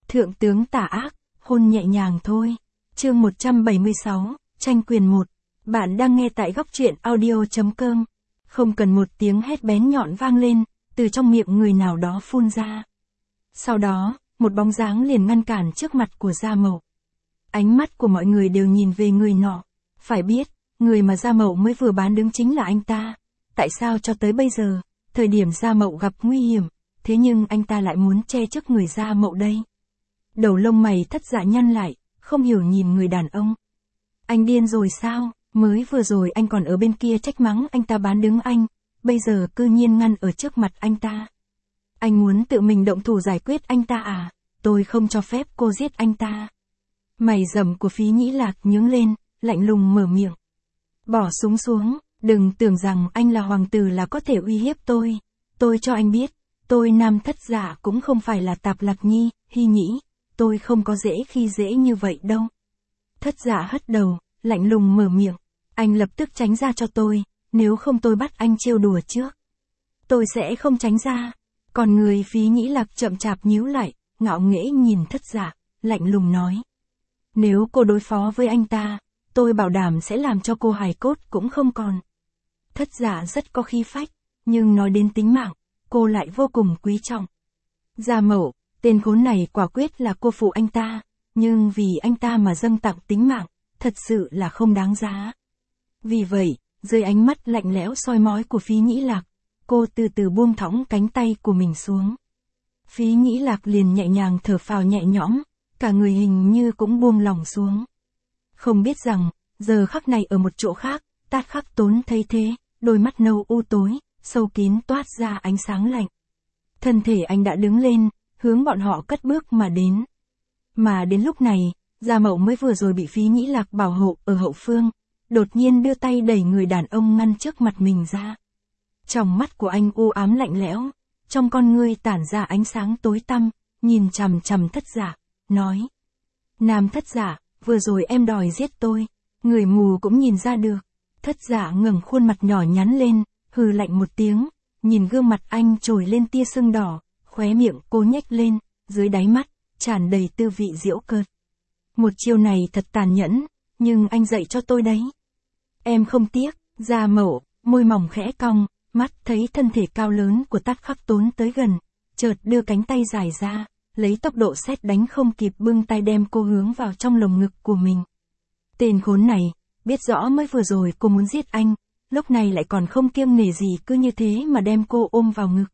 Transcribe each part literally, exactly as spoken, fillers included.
Thượng tướng tà ác, hôn nhẹ nhàng thôi. Chương một trăm bảy mươi sáu, tranh quyền một. Bạn đang nghe tại góc truyện audio chấm com. Không cần một tiếng hét bén nhọn vang lên, từ trong miệng người nào đó phun ra. Sau đó, một bóng dáng liền ngăn cản trước mặt của Gia Mậu. Ánh mắt của mọi người đều nhìn về người nọ. Phải biết, người mà Gia Mậu mới vừa bán đứng chính là anh ta. Tại sao cho tới bây giờ, thời điểm Gia Mậu gặp nguy hiểm, thế nhưng anh ta lại muốn che trước người Gia Mậu đây? Đầu lông mày Thất Dạ nhăn lại, không hiểu nhìn người đàn ông. Anh điên rồi sao? Mới vừa rồi anh còn ở bên kia trách mắng anh ta bán đứng anh, bây giờ cư nhiên ngăn ở trước mặt anh ta. Anh muốn tự mình động thủ giải quyết anh ta à? Tôi không cho phép cô giết anh ta. Mày rậm của Phí Nhĩ Lạc nhướng lên, lạnh lùng mở miệng. Bỏ súng xuống, đừng tưởng rằng anh là hoàng tử là có thể uy hiếp tôi. Tôi cho anh biết, tôi Nam Thất Dạ cũng không phải là Tạp Lạc Nhi, Hy Nhĩ, tôi không có dễ khi dễ như vậy đâu. Thất Dạ hất đầu, lạnh lùng mở miệng. Anh lập tức tránh ra cho tôi, nếu không tôi bắt anh trêu đùa trước. Tôi sẽ không tránh ra. Còn người Phí Nhĩ Lạc chậm chạp nhíu lại, ngạo nghễ nhìn Thất Dạ, lạnh lùng nói. Nếu cô đối phó với anh ta, tôi bảo đảm sẽ làm cho cô hài cốt cũng không còn. Thất Dạ rất có khí phách, nhưng nói đến tính mạng, cô lại vô cùng quý trọng. Gia Mậu, tên khốn này quả quyết là cô phụ anh ta, nhưng vì anh ta mà dâng tặng tính mạng, thật sự là không đáng giá. Vì vậy, dưới ánh mắt lạnh lẽo soi mói của Phí Nhĩ Lạc, cô từ từ buông thõng cánh tay của mình xuống. Phí Nhĩ Lạc liền nhẹ nhàng thở phào nhẹ nhõm, cả người hình như cũng buông lỏng xuống. Không biết rằng, giờ khắc này ở một chỗ khác, Tát Khắc Tốn thấy thế, đôi mắt nâu u tối, sâu kín toát ra ánh sáng lạnh. Thân thể anh đã đứng lên, hướng bọn họ cất bước mà đến. Mà đến lúc này, Gia Mậu mới vừa rồi bị Phí Nhĩ Lạc bảo hộ ở hậu phương, đột nhiên đưa tay đẩy người đàn ông ngăn trước mặt mình ra. Trong mắt của anh u ám lạnh lẽo, trong con ngươi tản ra ánh sáng tối tăm, nhìn chằm chằm Thất Dạ, nói. Nam Thất Dạ, vừa rồi em đòi giết tôi, người mù cũng nhìn ra được. Thất Dạ ngẩng khuôn mặt nhỏ nhắn lên, hừ lạnh một tiếng, nhìn gương mặt anh trồi lên tia sưng đỏ, khóe miệng cô nhếch lên, dưới đáy mắt, tràn đầy tư vị giễu cợt. Một chiêu này thật tàn nhẫn, nhưng anh dạy cho tôi đấy. Em không tiếc. Gia Mậu, môi mỏng khẽ cong, mắt thấy thân thể cao lớn của Tát Khắc Tốn tới gần, chợt đưa cánh tay dài ra, lấy tốc độ sét đánh không kịp bưng tay đem cô hướng vào trong lồng ngực của mình. Tên khốn này, biết rõ mới vừa rồi cô muốn giết anh, lúc này lại còn không kiêng nể gì cứ như thế mà đem cô ôm vào ngực.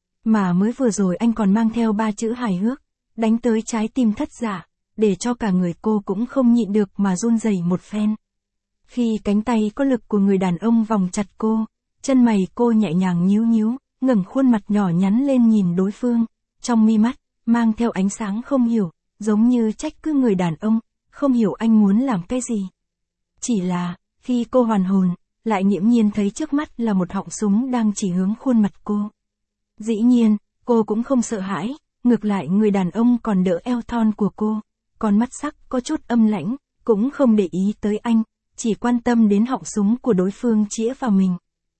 Mà mới vừa rồi anh còn mang theo ba chữ hài hước, đánh tới trái tim Thất Dạ, để cho cả người cô cũng không nhịn được mà run rẩy một phen. Khi cánh tay có lực của người đàn ông vòng chặt cô, chân mày cô nhẹ nhàng nhíu nhíu, ngẩng khuôn mặt nhỏ nhắn lên nhìn đối phương, trong mi mắt, mang theo ánh sáng không hiểu, giống như trách cứ người đàn ông, không hiểu anh muốn làm cái gì. Chỉ là, khi cô hoàn hồn, lại nghiễm nhiên thấy trước mắt là một họng súng đang chỉ hướng khuôn mặt cô. Dĩ nhiên, cô cũng không sợ hãi, ngược lại người đàn ông còn đỡ eo thon của cô, con mắt sắc có chút âm lãnh, cũng không để ý tới anh, chỉ quan tâm đến họng súng của đối phương chĩa vào mình.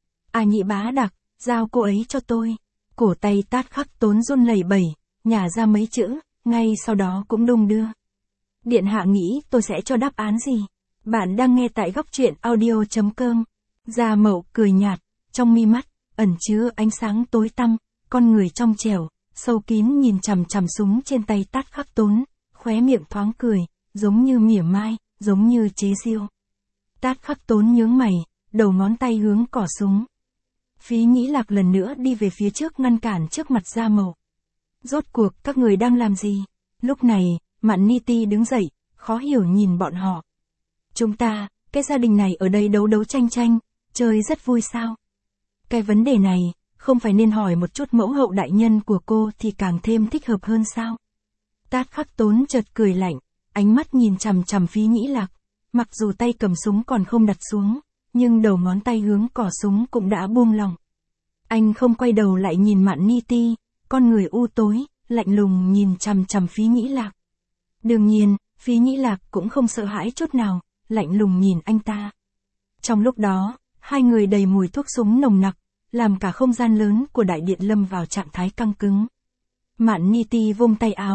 A Nhị Bá Đặc, giao cô ấy cho tôi. Cổ tay Tát Khắc Tốn run lẩy bẩy, nhả ra mấy chữ, ngay sau đó cũng đung đưa. Điện hạ nghĩ tôi sẽ cho đáp án gì? Bạn đang nghe tại góc truyện audio chấm com. Gia Mậu cười nhạt, trong mi mắt, ẩn chứa ánh sáng tối tăm, con người trong trẻo, sâu kín nhìn chằm chằm súng trên tay Tát Khắc Tốn, khóe miệng thoáng cười, giống như mỉa mai, giống như chế giễu. Tát Khắc Tốn nhướng mày, đầu ngón tay hướng cỏ súng. Phí Nhĩ Lạc lần nữa đi về phía trước ngăn cản trước mặt Gia Mậu. Rốt cuộc các người đang làm gì? Lúc này, Mạn Ni Ti đứng dậy, khó hiểu nhìn bọn họ. Chúng ta, cái gia đình này ở đây đấu đấu tranh tranh, chơi rất vui sao? Cái vấn đề này, không phải nên hỏi một chút mẫu hậu đại nhân của cô thì càng thêm thích hợp hơn sao? Tát Khắc Tốn chợt cười lạnh, ánh mắt nhìn chằm chằm Phí Nhĩ Lạc, mặc dù tay cầm súng còn không đặt xuống, nhưng đầu ngón tay hướng cỏ súng cũng đã buông lỏng. Anh không quay đầu lại nhìn Mạn Ni Ti, con người u tối, lạnh lùng nhìn chằm chằm Phí Nhĩ Lạc. Đương nhiên, Phí Nhĩ Lạc cũng không sợ hãi chút nào, lạnh lùng nhìn anh ta. Trong lúc đó, hai người đầy mùi thuốc súng nồng nặc, làm cả không gian lớn của đại điện lâm vào trạng thái căng cứng. Mạn Ni Ti vung tay áo,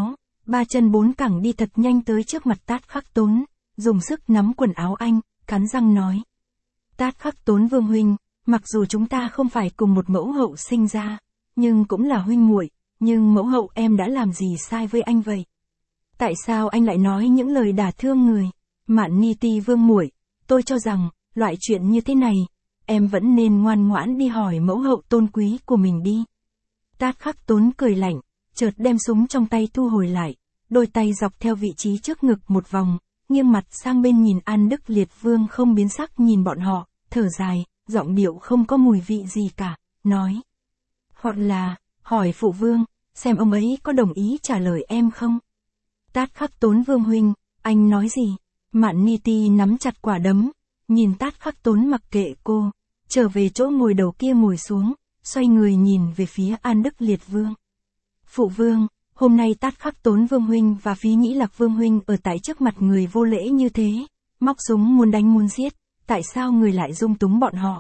ba chân bốn cẳng đi thật nhanh tới trước mặt Tát Khắc Tốn, dùng sức nắm quần áo anh, cắn răng nói. Tát Khắc Tốn vương huynh, mặc dù chúng ta không phải cùng một mẫu hậu sinh ra, nhưng cũng là huynh muội, nhưng mẫu hậu em đã làm gì sai với anh vậy? Tại sao anh lại nói những lời đả thương người? Mạn Ni Ti vương muội, tôi cho rằng, loại chuyện như thế này, em vẫn nên ngoan ngoãn đi hỏi mẫu hậu tôn quý của mình đi. Tát Khắc Tốn cười lạnh, chợt đem súng trong tay thu hồi lại, đôi tay dọc theo vị trí trước ngực một vòng, nghiêng mặt sang bên nhìn An Đức Liệt Vương không biến sắc nhìn bọn họ, thở dài, giọng điệu không có mùi vị gì cả, nói. Hoặc là, hỏi phụ vương, xem ông ấy có đồng ý trả lời em không? Tát Khắc Tốn vương huynh, anh nói gì? Mạn Ni Ti nắm chặt quả đấm, nhìn Tát Khắc Tốn mặc kệ cô, trở về chỗ ngồi đầu kia ngồi xuống, xoay người nhìn về phía An Đức Liệt Vương. Phụ vương, hôm nay Tát Khắc Tốn vương huynh và Phí Nhĩ Lạc vương huynh ở tại trước mặt người vô lễ như thế, móc súng muốn đánh muốn giết, tại sao người lại dung túng bọn họ?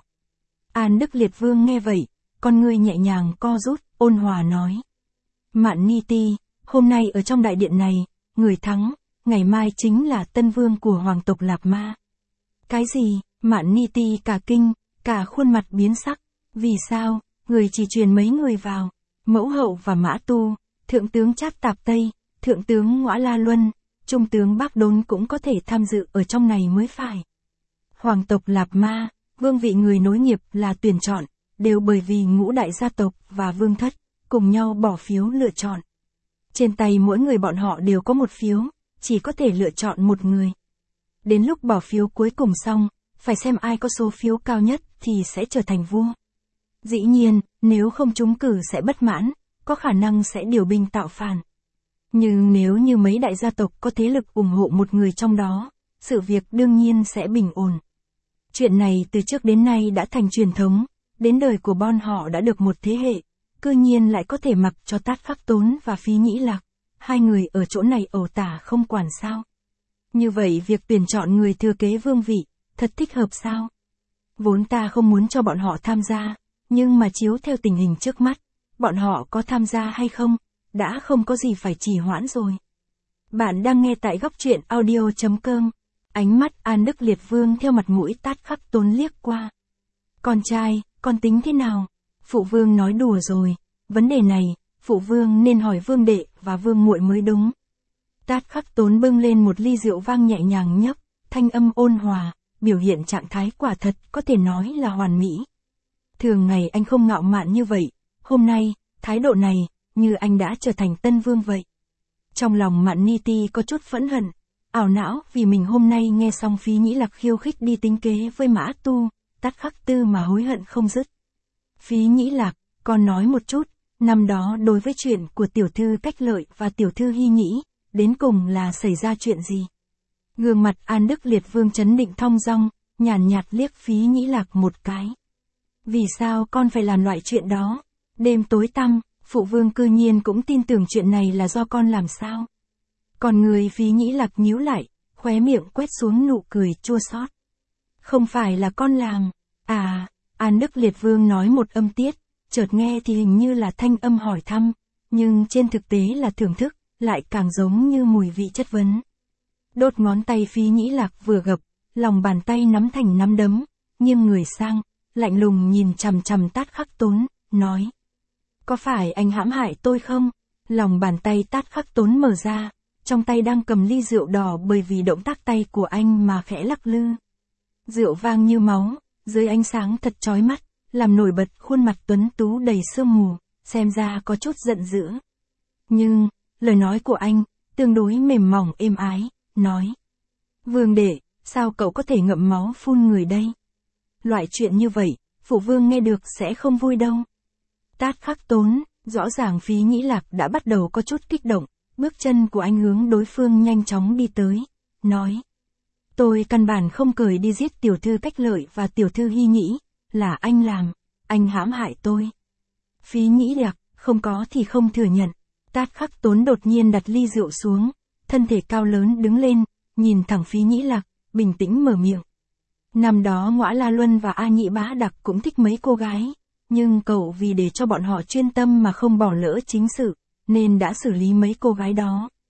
An Đức Liệt Vương nghe vậy, con người nhẹ nhàng co rút, ôn hòa nói. Mạn Ni Ti, hôm nay ở trong đại điện này, người thắng, ngày mai chính là tân vương của hoàng tộc Lạp Ma. Cái gì? Mạn Ni Ti cả kinh, cả khuôn mặt biến sắc. Vì sao? Người chỉ truyền mấy người vào. Mẫu hậu và Mã Tu, thượng tướng Trát Tạp Tây, thượng tướng Ngõa La Luân, trung tướng Bác Đốn cũng có thể tham dự ở trong này mới phải. Hoàng tộc Lạp Ma, vương vị người nối nghiệp là tuyển chọn, đều bởi vì ngũ đại gia tộc và vương thất, cùng nhau bỏ phiếu lựa chọn. Trên tay mỗi người bọn họ đều có một phiếu, chỉ có thể lựa chọn một người. Đến lúc bỏ phiếu cuối cùng xong, phải xem ai có số phiếu cao nhất thì sẽ trở thành vua. Dĩ nhiên, nếu không trúng cử sẽ bất mãn, có khả năng sẽ điều binh tạo phản. Nhưng nếu như mấy đại gia tộc có thế lực ủng hộ một người trong đó, sự việc đương nhiên sẽ bình ổn. Chuyện này từ trước đến nay đã thành truyền thống, đến đời của bọn họ đã được một thế hệ, cư nhiên lại có thể mặc cho Tát Khắc Tốn và Phí Nhĩ Lạc, hai người ở chỗ này ẩu tả không quản sao. Như vậy việc tuyển chọn người thừa kế vương vị, thật thích hợp sao? Vốn ta không muốn cho bọn họ tham gia, nhưng mà chiếu theo tình hình trước mắt, bọn họ có tham gia hay không, đã không có gì phải trì hoãn rồi. Bạn đang nghe tại góc truyện audio chấm com. Ánh mắt An Đức Liệt Vương theo mặt mũi Tát Khắc Tốn liếc qua. Con trai, con tính thế nào? Phụ vương nói đùa rồi, vấn đề này, phụ vương nên hỏi vương đệ và vương muội mới đúng. Tát Khắc Tốn bưng lên một ly rượu vang nhẹ nhàng nhấp, thanh âm ôn hòa, biểu hiện trạng thái quả thật có thể nói là hoàn mỹ. Thường ngày anh không ngạo mạn như vậy, hôm nay, thái độ này, như anh đã trở thành tân vương vậy. Trong lòng Mạn Ni Ti có chút phẫn hận, ảo não vì mình hôm nay nghe xong Phí Nhĩ Lạc khiêu khích đi tính kế với Mã Tu, Tát Khắc Tư mà hối hận không dứt. Phí Nhĩ Lạc, con nói một chút, năm đó đối với chuyện của tiểu thư Cách Lợi và tiểu thư Hy Nhĩ, đến cùng là xảy ra chuyện gì? Gương mặt An Đức Liệt Vương chấn định thong dong, nhàn nhạt liếc Phí Nhĩ Lạc một cái. Vì sao con phải làm loại chuyện đó? Đêm tối tăm, phụ vương cư nhiên cũng tin tưởng chuyện này là do con làm sao? Còn người Phí Nhĩ Lạc nhíu lại, khóe miệng quét xuống nụ cười chua xót. Không phải là con làm. À, An Đức Liệt Vương nói một âm tiết, chợt nghe thì hình như là thanh âm hỏi thăm, nhưng trên thực tế là thưởng thức, lại càng giống như mùi vị chất vấn. Đốt ngón tay Phí Nhĩ Lạc vừa gập, lòng bàn tay nắm thành nắm đấm, nghiêng người sang, lạnh lùng nhìn chằm chằm Tát Khắc Tốn, nói. Có phải anh hãm hại tôi không? Lòng bàn tay Tát Khắc Tốn mở ra, trong tay đang cầm ly rượu đỏ bởi vì động tác tay của anh mà khẽ lắc lư. Rượu vang như máu, dưới ánh sáng thật chói mắt, làm nổi bật khuôn mặt tuấn tú đầy sương mù, xem ra có chút giận dữ. Nhưng, lời nói của anh, tương đối mềm mỏng êm ái, nói. Vương đệ, sao cậu có thể ngậm máu phun người đây? Loại chuyện như vậy, phụ vương nghe được sẽ không vui đâu. Tát Khắc Tốn, rõ ràng Phí Nhĩ Lạc đã bắt đầu có chút kích động, bước chân của anh hướng đối phương nhanh chóng đi tới, nói. Tôi căn bản không cười đi giết tiểu thư Cách Lợi và tiểu thư Hy Nhĩ, là anh làm, anh hãm hại tôi. Phí Nhĩ Lạc, không có thì không thừa nhận. Tát Khắc Tốn đột nhiên đặt ly rượu xuống, thân thể cao lớn đứng lên, nhìn thẳng Phí Nhĩ Lạc, bình tĩnh mở miệng. Năm đó Ngõa La Luân và A Nhị Bá Đặc cũng thích mấy cô gái, nhưng cậu vì để cho bọn họ chuyên tâm mà không bỏ lỡ chính sự, nên đã xử lý mấy cô gái đó.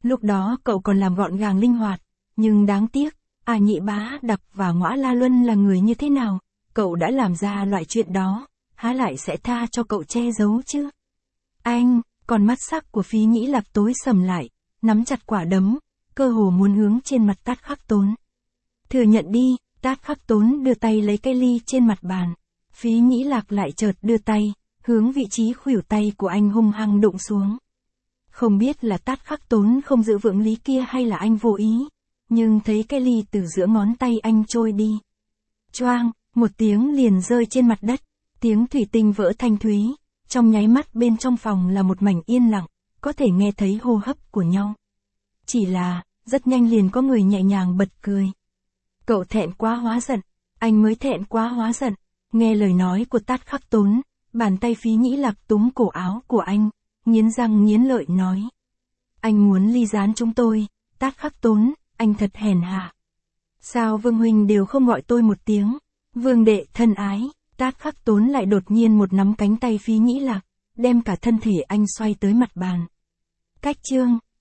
Lúc đó cậu còn làm gọn gàng linh hoạt, nhưng đáng tiếc, à Nhị Bá Đặc và Ngõa La Luân là người như thế nào, cậu đã làm ra loại chuyện đó, há lại sẽ tha cho cậu che giấu chứ. Anh, còn mắt sắc của Phí Nhĩ Lạc tối sầm lại, nắm chặt quả đấm, cơ hồ muốn hướng trên mặt Tát Khắc Tốn. Thừa nhận đi, Tát Khắc Tốn đưa tay lấy cây ly trên mặt bàn. Phí Nhĩ Lạc lại chợt đưa tay, hướng vị trí khuỷu tay của anh hung hăng đụng xuống. Không biết là Tát Khắc Tốn không giữ vững lý kia hay là anh vô ý, nhưng thấy cái ly từ giữa ngón tay anh trôi đi. Choang, một tiếng liền rơi trên mặt đất, tiếng thủy tinh vỡ thanh thúy, trong nháy mắt bên trong phòng là một mảnh yên lặng, có thể nghe thấy hô hấp của nhau. Chỉ là, rất nhanh liền có người nhẹ nhàng bật cười. Cậu thẹn quá hóa giận, anh mới thẹn quá hóa giận, nghe lời nói của Tát Khắc Tốn, bàn tay Phí Nhĩ Lạc túm cổ áo của anh, nghiến răng nghiến lợi nói. Anh muốn ly gián chúng tôi, Tát Khắc Tốn, anh thật hèn hạ. Sao Vương Huynh đều không gọi tôi một tiếng, Vương đệ thân ái, Tát Khắc Tốn lại đột nhiên một nắm cánh tay Phí Nhĩ Lạc, đem cả thân thể anh xoay tới mặt bàn. Cách chương